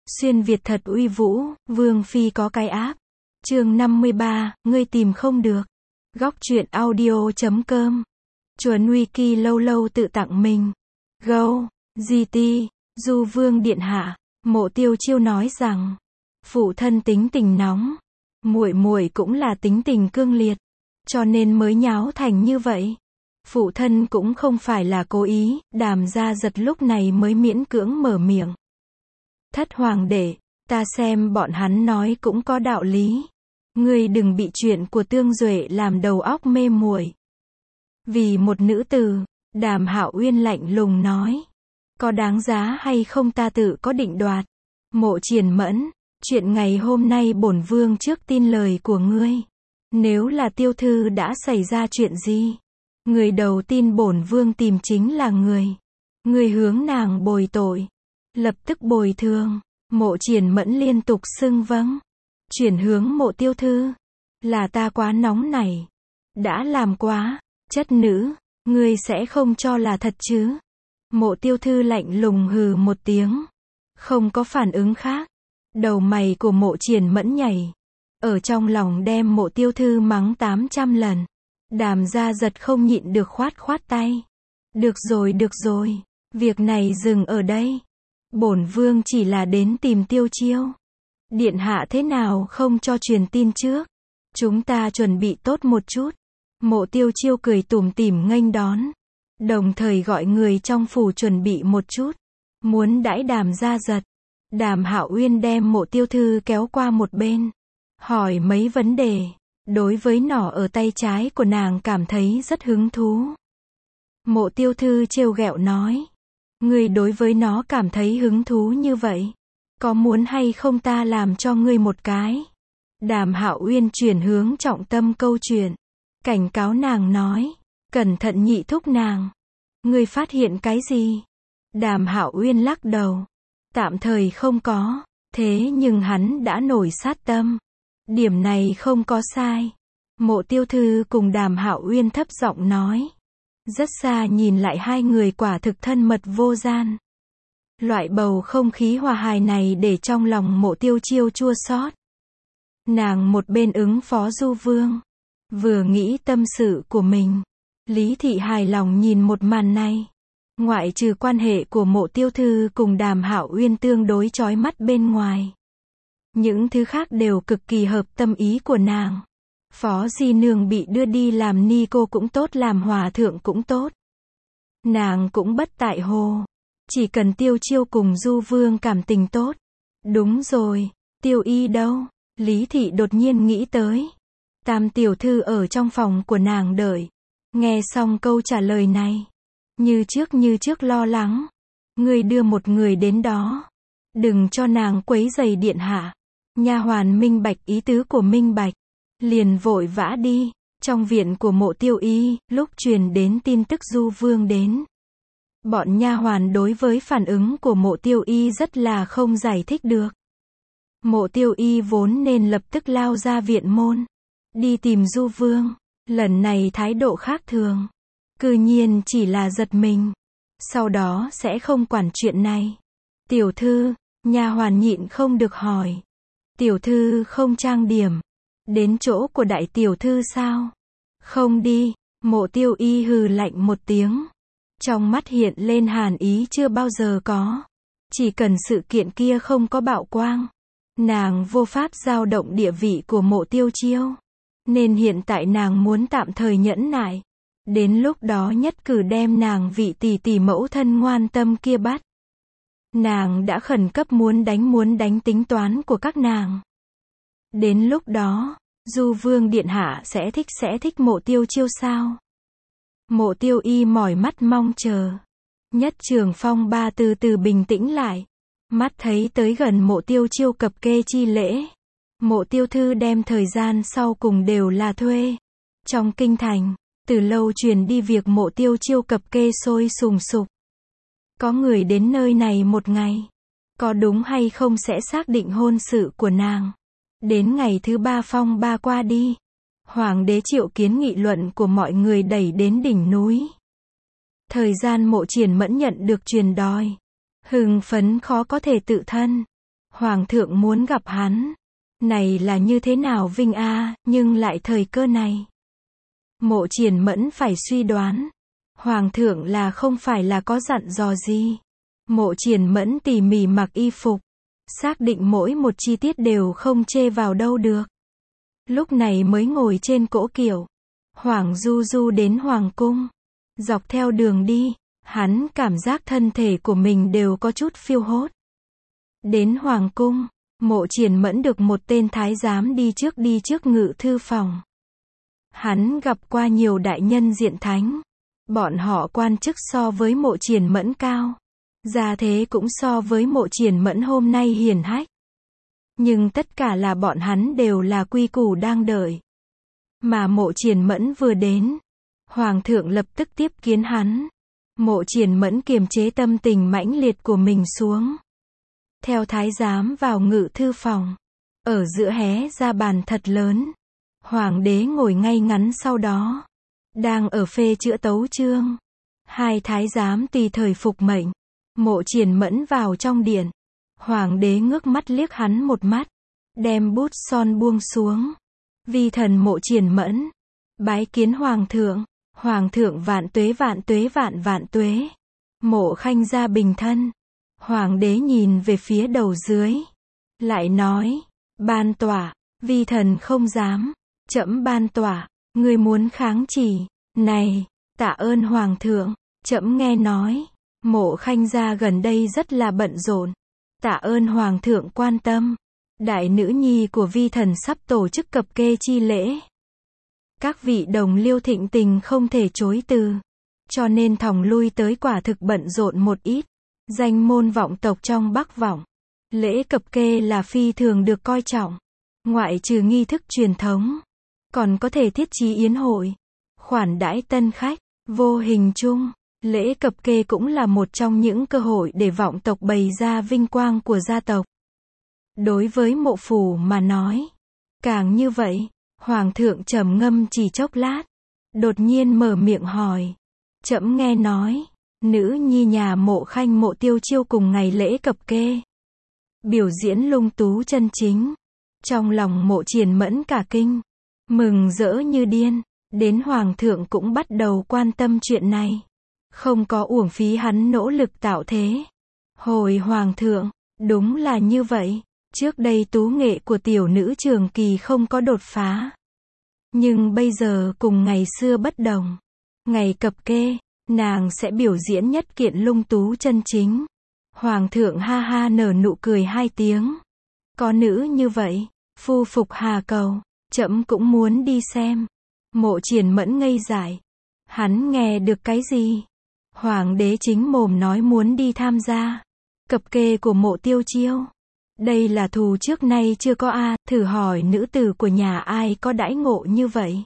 Xuyên Việt thật uy vũ, Vương Phi có cái áp. Chương 53, ngươi tìm không được. Góc truyện audio.com. Chuẩn Wiki lâu lâu tự tặng mình. Go, GT, Du Vương Điện Hạ. Mộ Tiêu Chiêu nói rằng, phụ thân tính tình nóng, muội muội cũng là tính tình cương liệt, cho nên mới nháo thành như vậy. Phụ thân cũng không phải là cố ý, Đàm Gia Giật lúc này mới miễn cưỡng mở miệng. Thất hoàng đệ, ta xem bọn hắn nói cũng có đạo lý. Ngươi đừng bị chuyện của Tương Duệ làm đầu óc mê muội. Vì một nữ tử, Đàm Hạo Uyên lạnh lùng nói. Có đáng giá hay không ta tự có định đoạt. Mộ Triển Mẫn, chuyện ngày hôm nay bổn vương trước tin lời của ngươi. Nếu là Tiêu thư đã xảy ra chuyện gì? Người đầu tiên bổn vương tìm chính là người. Người hướng nàng bồi tội. Lập tức bồi thường. Mộ Triển Mẫn liên tục xưng vâng. Chuyển hướng Mộ Tiêu thư. Là ta quá nóng nảy. Đã làm quá. Chất nữ, ngươi sẽ không cho là thật chứ? Mộ Tiêu thư lạnh lùng hừ một tiếng. Không có phản ứng khác. Đầu mày của Mộ Triển Mẫn nhảy. Ở trong lòng đem Mộ Tiêu thư mắng 800 lần. Đàm Gia Giật không nhịn được khoát tay. Được rồi. Việc này dừng ở đây. Bổn vương chỉ là đến tìm Tiêu Chiêu. Điện hạ thế nào không cho truyền tin trước? Chúng ta chuẩn bị tốt một chút. Mộ Tiêu Chiêu cười tủm tỉm nghênh đón. Đồng thời gọi người trong phủ chuẩn bị một chút. Muốn đãi Đàm Gia Giật. Đàm Hạo Uyên đem Mộ Tiêu thư kéo qua một bên. Hỏi mấy vấn đề. Đối với nỏ ở tay trái của nàng cảm thấy rất hứng thú. Mộ Tiêu thư trêu ghẹo nói. Ngươi đối với nó cảm thấy hứng thú như vậy. Có muốn hay không ta làm cho ngươi một cái? Đàm Hạo Uyên chuyển hướng trọng tâm câu chuyện. Cảnh cáo nàng nói. Cẩn thận nhị thúc nàng. Ngươi phát hiện cái gì? Đàm Hạo Uyên lắc đầu. Tạm thời không có. Thế nhưng hắn đã nổi sát tâm. Điểm này không có sai. Mộ Tiêu thư cùng Đàm Hạo Uyên thấp giọng nói. Rất xa nhìn lại hai người quả thực thân mật vô gian. Loại bầu không khí hòa hài này để trong lòng Mộ Tiêu Chiêu chua xót. Nàng một bên ứng phó Du Vương. Vừa nghĩ tâm sự của mình. Lý Thị hài lòng nhìn một màn này. Ngoại trừ quan hệ của Mộ Tiêu thư cùng Đàm Hạo Uyên tương đối chói mắt bên ngoài. Những thứ khác đều cực kỳ hợp tâm ý của nàng. Phó Di Nương bị đưa đi làm ni cô cũng tốt, làm hòa thượng cũng tốt. Nàng cũng bất tại hồ. Chỉ cần Tiêu Chiêu cùng Du Vương cảm tình tốt. Đúng rồi, Tiêu Y đâu? Lý Thị đột nhiên nghĩ tới. Tam tiểu thư ở trong phòng của nàng đợi. Nghe xong câu trả lời này. Như trước lo lắng. Ngươi đưa một người đến đó. Đừng cho nàng quấy rầy điện hạ. Nha hoàn minh bạch ý tứ của minh bạch. Liền vội vã đi. Trong viện của Mộ Tiêu Y, lúc truyền đến tin tức Du Vương đến. Bọn nha hoàn đối với phản ứng của Mộ Tiêu Y rất là không giải thích được. Mộ Tiêu Y vốn nên lập tức lao ra viện môn. Đi tìm Du Vương. Lần này thái độ khác thường. Cư nhiên chỉ là giật mình. Sau đó sẽ không quản chuyện này. Tiểu thư, nha hoàn nhịn không được hỏi. Tiểu thư không trang điểm. Đến chỗ của đại tiểu thư sao? Không đi. Mộ Tiêu Y hừ lạnh một tiếng. Trong mắt hiện lên hàn ý chưa bao giờ có. Chỉ cần sự kiện kia không có bạo quang. Nàng vô pháp dao động địa vị của Mộ Tiêu Chiêu. Nên hiện tại nàng muốn tạm thời nhẫn nại. Đến lúc đó nhất cử đem nàng vị tỷ tỷ mẫu thân ngoan tâm kia bắt. Nàng đã khẩn cấp muốn đánh tính toán của các nàng. Đến lúc đó, Du Vương điện hạ sẽ thích Mộ Tiêu Chiêu sao? Mộ Tiêu Y mỏi mắt mong chờ. Nhất Trường phong ba từ từ bình tĩnh lại. Mắt thấy tới gần Mộ Tiêu Chiêu cập kê chi lễ. Mộ Tiêu thư đem thời gian sau cùng đều là thuê. Trong kinh thành, từ lâu truyền đi việc Mộ Tiêu Chiêu cập kê sôi sùng sục. Có người đến nơi này một ngày. Có đúng hay không sẽ xác định hôn sự của nàng. Đến ngày thứ 3 phong ba qua đi. Hoàng đế triệu kiến nghị luận của mọi người đẩy đến đỉnh núi. Thời gian Mộ Triển Mẫn nhận được truyền đòi. Hưng phấn khó có thể tự thân. Hoàng thượng muốn gặp hắn. Này là như thế nào vinh a, nhưng lại thời cơ này. Mộ Triển Mẫn phải suy đoán. Hoàng thượng là không phải là có dặn dò gì. Mộ Triển Mẫn tỉ mỉ mặc y phục. Xác định mỗi một chi tiết đều không chê vào đâu được. Lúc này mới ngồi trên cỗ kiệu. Hoàng du du đến Hoàng cung. Dọc theo đường đi, hắn cảm giác thân thể của mình đều có chút phiêu hốt. Đến Hoàng cung, Mộ Triển Mẫn được một tên thái giám đi trước ngự thư phòng. Hắn gặp qua nhiều đại nhân diện thánh. Bọn họ quan chức so với Mộ Triển Mẫn cao. Gia thế cũng so với Mộ Triển Mẫn hôm nay hiển hách. Nhưng tất cả là bọn hắn đều là quy củ đang đợi. Mà Mộ Triển Mẫn vừa đến, Hoàng thượng lập tức tiếp kiến hắn. Mộ Triển Mẫn kiềm chế tâm tình mãnh liệt của mình xuống. Theo thái giám vào ngự thư phòng. Ở giữa hé ra bàn thật lớn. Hoàng đế ngồi ngay ngắn sau đó. Đang ở phê chữa tấu chương. Hai thái giám tùy thời phục mệnh. Mộ Triển Mẫn vào trong điện. Hoàng đế ngước mắt liếc hắn một mắt. Đem bút son buông xuống. Vi thần Mộ Triển Mẫn. Bái kiến Hoàng thượng. Hoàng thượng vạn tuế vạn tuế vạn vạn tuế. Mộ Khanh gia bình thân. Hoàng đế nhìn về phía đầu dưới. Lại nói. Ban tỏa. Vi thần không dám. Trẫm ban tỏa. Ngươi muốn kháng chỉ. Này. Tạ ơn Hoàng thượng. Trẫm nghe nói. Mộ Khanh gia gần đây rất là bận rộn. Tạ ơn Hoàng thượng quan tâm. Đại nữ nhi của vi thần sắp tổ chức cập kê chi lễ. Các vị đồng liêu thịnh tình không thể chối từ. Cho nên thòng lui tới quả thực bận rộn một ít. Danh môn vọng tộc trong Bắc Vọng. Lễ cập kê là phi thường được coi trọng. Ngoại trừ nghi thức truyền thống. Còn có thể thiết trí yến hội. Khoản đãi tân khách. Vô hình chung. Lễ cập kê cũng là một trong những cơ hội để vọng tộc bày ra vinh quang của gia tộc. Đối với Mộ phủ mà nói. Càng như vậy. Hoàng thượng trầm ngâm chỉ chốc lát. Đột nhiên mở miệng hỏi. Trẫm nghe nói. Nữ nhi nhà Mộ Khanh Mộ Tiêu Chiêu cùng ngày lễ cập kê. Biểu diễn lung tú chân chính. Trong lòng Mộ Triển Mẫn cả kinh. Mừng rỡ như điên. Đến Hoàng thượng cũng bắt đầu quan tâm chuyện này. Không có uổng phí hắn nỗ lực tạo thế. Hồi Hoàng thượng. Đúng là như vậy. Trước đây tú nghệ của tiểu nữ Trường Kỳ không có đột phá. Nhưng bây giờ cùng ngày xưa bất đồng. Ngày cập kê, nàng sẽ biểu diễn nhất kiện lung tú chân chính. Hoàng thượng ha ha nở nụ cười hai tiếng. Có nữ như vậy, phu phục hà cầu, trẫm cũng muốn đi xem. Mộ Triển Mẫn ngây dại. Hắn nghe được cái gì? Hoàng đế chính mồm nói muốn đi tham gia cập kê của Mộ Tiêu Chiêu. Đây là thù trước nay chưa có a, thử hỏi nữ tử của nhà ai có đãi ngộ như vậy.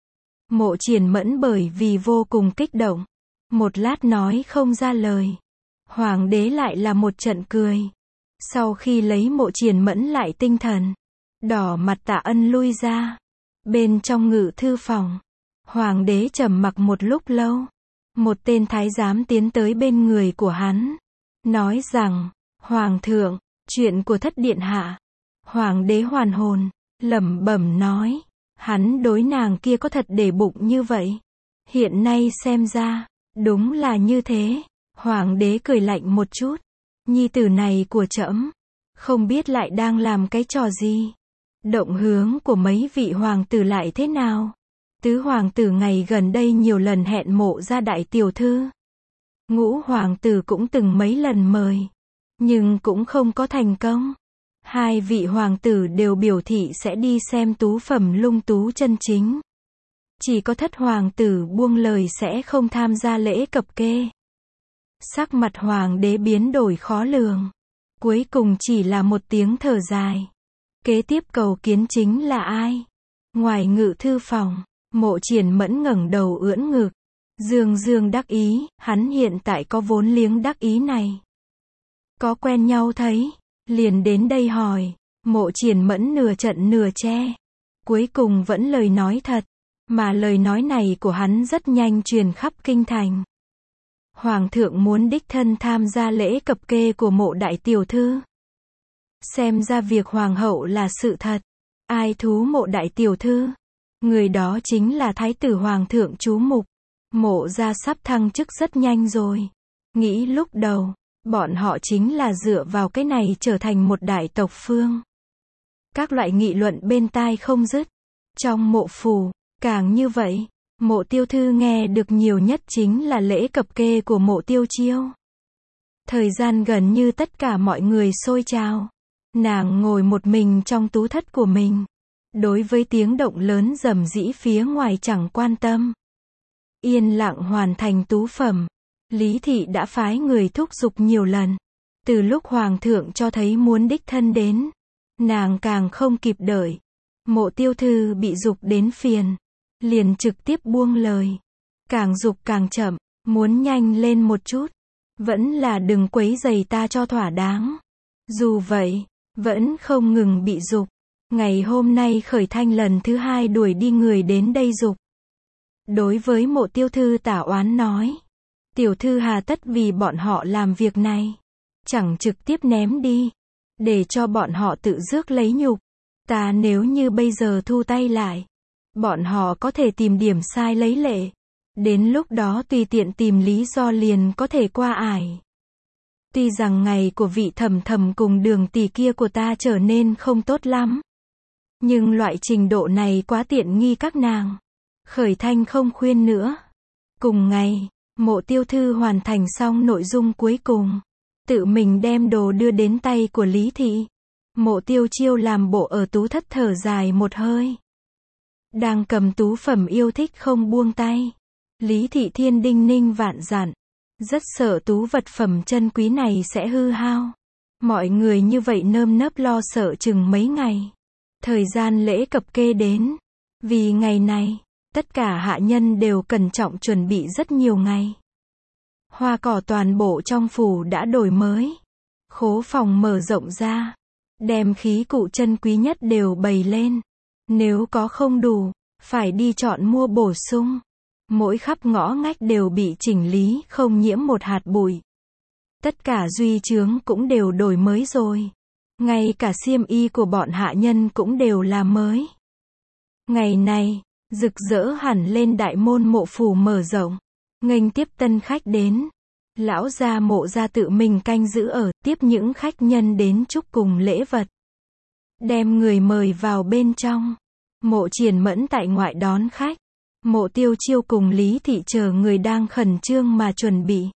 Mộ Triển Mẫn bởi vì vô cùng kích động. Một lát nói không ra lời. Hoàng đế lại là một trận cười. Sau khi lấy Mộ Triển Mẫn lại tinh thần. Đỏ mặt tạ ân lui ra. Bên trong ngự thư phòng. Hoàng đế trầm mặc một lúc lâu. Một tên thái giám tiến tới bên người của hắn. Nói rằng, Hoàng thượng, chuyện của thất điện hạ. Hoàng đế hoàn hồn, lẩm bẩm nói. Hắn đối nàng kia có thật để bụng như vậy. Hiện nay xem ra, đúng là như thế. Hoàng đế cười lạnh một chút. Nhi tử này của trẫm, không biết lại đang làm cái trò gì. Động hướng của mấy vị hoàng tử lại thế nào? Tứ hoàng tử ngày gần đây nhiều lần hẹn Mộ gia đại tiểu thư. Ngũ hoàng tử cũng từng mấy lần mời. Nhưng cũng không có thành công. Hai vị hoàng tử đều biểu thị sẽ đi xem tú phẩm lung tú chân chính. Chỉ có thất hoàng tử buông lời sẽ không tham gia lễ cập kê. Sắc mặt hoàng đế biến đổi khó lường. Cuối cùng chỉ là một tiếng thở dài. Kế tiếp cầu kiến chính là ai? Ngoài ngự thư phòng, Mộ Triển Mẫn ngẩng đầu ưỡn ngực. Dương dương đắc ý, hắn hiện tại có vốn liếng đắc ý này. Có quen nhau thấy, liền đến đây hỏi. Mộ Triển Mẫn nửa trận nửa che. Cuối cùng vẫn lời nói thật. Mà lời nói này của hắn rất nhanh truyền khắp kinh thành. Hoàng thượng muốn đích thân tham gia lễ cập kê của Mộ đại tiểu thư. Xem ra việc hoàng hậu là sự thật. Ai thú mộ đại tiểu thư? Người đó chính là thái tử hoàng thượng chú mục. Mộ gia sắp thăng chức rất nhanh rồi. Nghĩ lúc đầu, bọn họ chính là dựa vào cái này trở thành một đại tộc phương. Các loại nghị luận bên tai không dứt. Trong mộ phủ, càng như vậy, Mộ Tiêu Thư nghe được nhiều nhất chính là lễ cập kê của Mộ Tiêu Chiêu. Thời gian gần như tất cả mọi người xôi trào. Nàng ngồi một mình trong tú thất của mình. Đối với tiếng động lớn rầm rĩ phía ngoài chẳng quan tâm. Yên lặng hoàn thành tú phẩm. Lý thị đã phái người thúc giục nhiều lần. Từ lúc hoàng thượng cho thấy muốn đích thân đến, nàng càng không kịp đợi. Mộ Tiêu Thư bị giục đến phiền, liền trực tiếp buông lời. Càng giục càng chậm, muốn nhanh lên một chút. Vẫn là đừng quấy rầy ta cho thỏa đáng. Dù vậy, vẫn không ngừng bị giục. Ngày hôm nay Khởi Thanh lần thứ 2 đuổi đi người đến đây giục. Đối với Mộ Tiêu Thư tả oán nói. Tiểu thư hà tất vì bọn họ làm việc này. Chẳng trực tiếp ném đi. Để cho bọn họ tự rước lấy nhục. Ta nếu như bây giờ thu tay lại. Bọn họ có thể tìm điểm sai lấy lệ. Đến lúc đó tùy tiện tìm lý do liền có thể qua ải. Tuy rằng ngày của vị thầm thầm cùng Đường tỷ kia của ta trở nên không tốt lắm. Nhưng loại trình độ này quá tiện nghi các nàng. Khởi Thanh không khuyên nữa. Cùng ngày, Mộ Tiêu Thư hoàn thành xong nội dung cuối cùng. Tự mình đem đồ đưa đến tay của Lý thị. Mộ Tiêu Chiêu làm bộ ở tú thất thở dài một hơi. Đang cầm tú phẩm yêu thích không buông tay. Lý thị thiên đinh ninh vạn dặn. Rất sợ tú vật phẩm chân quý này sẽ hư hao. Mọi người như vậy nơm nớp lo sợ chừng mấy ngày. Thời gian lễ cập kê đến. Vì ngày này, tất cả hạ nhân đều cẩn trọng chuẩn bị rất nhiều ngày. Hoa cỏ toàn bộ trong phủ đã đổi mới. Khố phòng mở rộng ra. Đem khí cụ chân quý nhất đều bày lên. Nếu có không đủ, phải đi chọn mua bổ sung. Mỗi khắp ngõ ngách đều bị chỉnh lý, không nhiễm một hạt bụi. Tất cả duy chướng cũng đều đổi mới rồi. Ngay cả xiêm y của bọn hạ nhân cũng đều là mới. Ngày này, rực rỡ hẳn lên đại môn mộ phủ mở rộng. Nghênh tiếp tân khách đến. Lão gia Mộ gia tự mình canh giữ ở, tiếp những khách nhân đến chúc cùng lễ vật. Đem người mời vào bên trong. Mộ Triển Mẫn tại ngoại đón khách. Mộ Tiêu Chiêu cùng Lý thị chờ người đang khẩn trương mà chuẩn bị.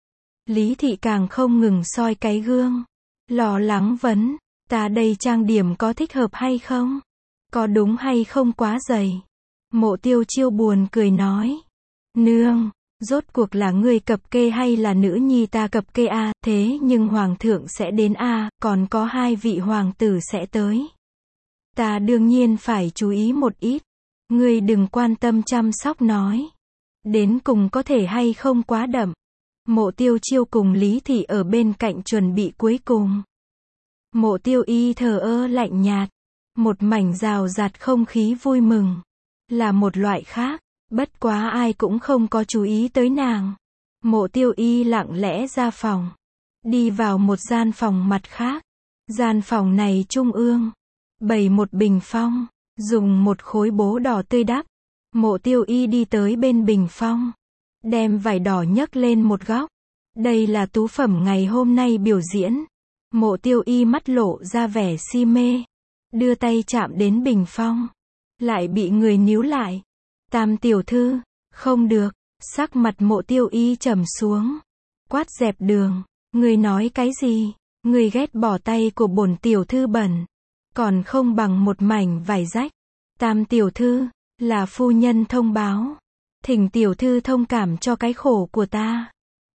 Lý thị càng không ngừng soi cái gương. Lo lắng vấn, ta đây trang điểm có thích hợp hay không? Có đúng hay không quá dày? Mộ Tiêu Chiêu buồn cười nói. Nương, rốt cuộc là ngươi cập kê hay là nữ nhi ta cập kê a? Thế nhưng hoàng thượng sẽ đến a, còn có 2 vị hoàng tử sẽ tới. Ta đương nhiên phải chú ý một ít. Ngươi đừng quan tâm chăm sóc nói. Đến cùng có thể hay không quá đậm. Mộ Tiêu Chiêu cùng Lý thị ở bên cạnh chuẩn bị cuối cùng. Mộ Tiêu Y thờ ơ lạnh nhạt. Một mảnh rào rạt không khí vui mừng. Là một loại khác. Bất quá ai cũng không có chú ý tới nàng. Mộ Tiêu Y lặng lẽ ra phòng. Đi vào một gian phòng mặt khác. Gian phòng này trung ương. Bày một bình phong. Dùng một khối bố đỏ tươi đắp. Mộ Tiêu Y đi tới bên bình phong. Đem vải đỏ nhấc lên một góc. Đây là tú phẩm ngày hôm nay biểu diễn. Mộ Tiêu Y mắt lộ ra vẻ si mê. Đưa tay chạm đến bình phong. Lại bị người níu lại. Tam tiểu thư, không được. Sắc mặt Mộ Tiêu Y trầm xuống. Quát dẹp đường. Người nói cái gì? Người ghét bỏ tay của bổn tiểu thư bẩn. Còn không bằng một mảnh vải rách. Tam tiểu thư, là phu nhân thông báo. Thỉnh tiểu thư thông cảm cho cái khổ của ta.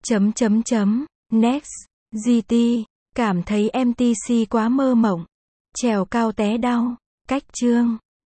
Next, GT, cảm thấy MTC quá mơ mộng. Trèo cao té đau. Cách chương.